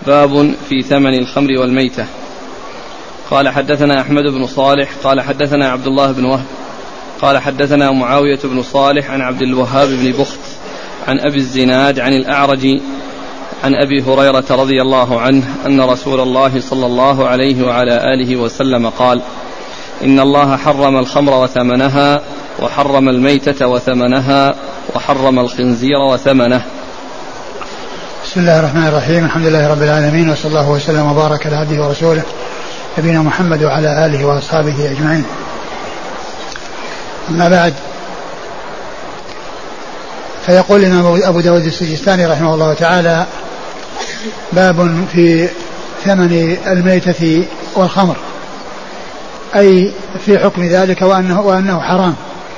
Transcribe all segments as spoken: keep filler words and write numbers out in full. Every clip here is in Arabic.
باب في ثمن الخمر والميتة. قال حدثنا أحمد بن صالح قال حدثنا عبد الله بن وهب قال حدثنا معاوية بن صالح عن عبد الوهاب بن بخت عن أبي الزناد عن الأعرج عن أبي هريرة رضي الله عنه أن رسول الله صلى الله عليه وعلى آله وسلم قال: إن الله حرم الخمر وثمنها وحرم الميتة وثمنها وحرم الخنزير وثمنه. بسم الله الرحمن الرحيم. الحمد لله رب العالمين، وصلى الله وسلم وبارك على عبده ورسوله نبينا محمد وعلى آله وأصحابه أجمعين. أما بعد، فيقول الإمام أبو داود السجستاني رحمه الله تعالى: باب في ثمن الميتة والخمر، أي في حكم ذلك وأنه, وأنه حرام،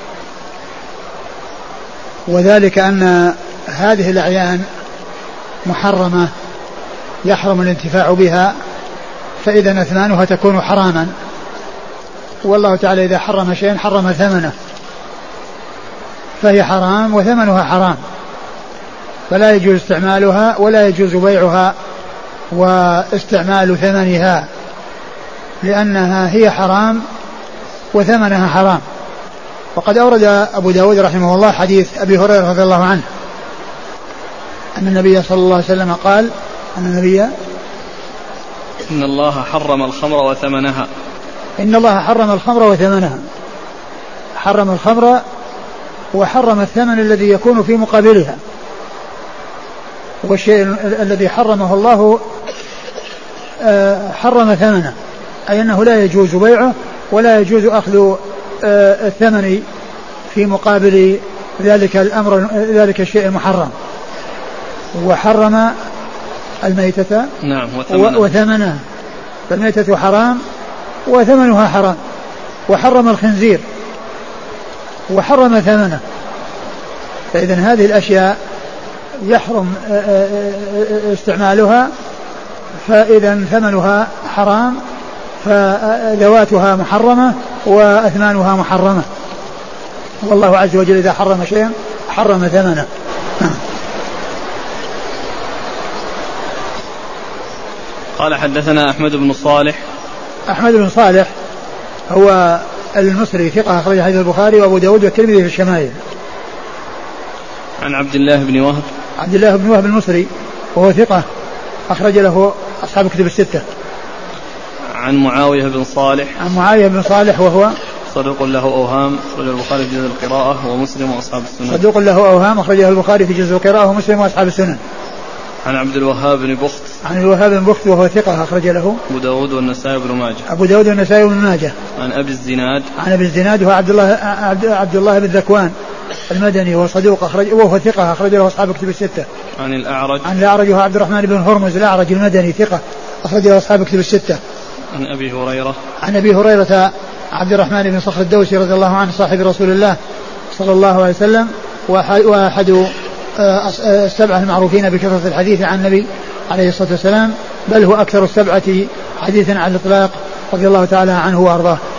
وذلك أن هذه الأعيان محرمة يحرم الانتفاع بها، فإذا أثمانها تكون حراما، والله تعالى إذا حرم شيئا حرم ثمنه، فهي حرام وثمنها حرام، فلا يجوز استعمالها ولا يجوز بيعها واستعمال ثمنها، لأنها هي حرام وثمنها حرام. وقد أورد أبو داود رحمه الله حديث أبي هريرة رضي الله عنه أن النبي صلى الله عليه وسلم قال أن النبي إن الله حرم الخمر وثمنها إن الله حرم الخمر وثمنها حرم الخمر وحرم الثمن الذي يكون في مقابلها، والشيء الذي حرمه الله حرم ثمنه، أي أنه لا يجوز بيعه ولا يجوز أخذ الثمن في مقابل ذلك الأمر ذلك الشيء المحرم. وحرم الميتة نعم وثمنها, وثمنها فالميتة حرام وثمنها حرام. وحرم الخنزير وحرم ثمنه، فإذن هذه الأشياء يحرم استعمالها، فإذا ثمنها حرام، فذواتها محرمة وأثمانها محرمة، والله عز وجل إذا حرم شيئا حرم ثمنه. قال حدثنا أحمد بن صالح أحمد بن صالح هو المصري ثقة أخرج حديث البخاري وأبو داود والترمذي في الشمائل. عن عبد الله بن وهب عبد الله بن وهب المصري وهو ثقة أخرج له أصحاب الكتب الستة. عن معاوية بن صالح عن معاوية بن صالح وهو صدوق له أوهام أخرجه البخاري في جزء القراءة ومسلم وأصحاب السنن. صدوق له أوهام أخرجه البخاري في جزء القراءة ومسلم وأصحاب السنن. عن عبد الوهاب بن بخت عن الوهاب بن بخت وهو ثقة أخرج له أبو داود والنسائي بن ماجه أبو داود والنسائي بن ماجه. عن أبي الزناد عن أبي الزناد وهو عبد الله عبد, عبد الله بن ذكوان المدني وهو صدوق أخرج وهو ثقة أخرج له أصحاب الكتب الستة. عن الأعرج عن الأعرج وهو عبد الرحمن بن هرمز الأعرج المدني ثقة أخرج له أصحاب الكتب الستة. عن أبي هريرة عن أبي هريرة عبد الرحمن بن صخر الدوسي رضي الله عنه صاحب رسول الله صلى الله عليه وسلم، وأحد السبعة المعروفين بكثرة الحديث عن النبي عليه الصلاة والسلام، بل هو أكثر السبعة حديثا على الإطلاق رضي الله تعالى عنه وأرضاه.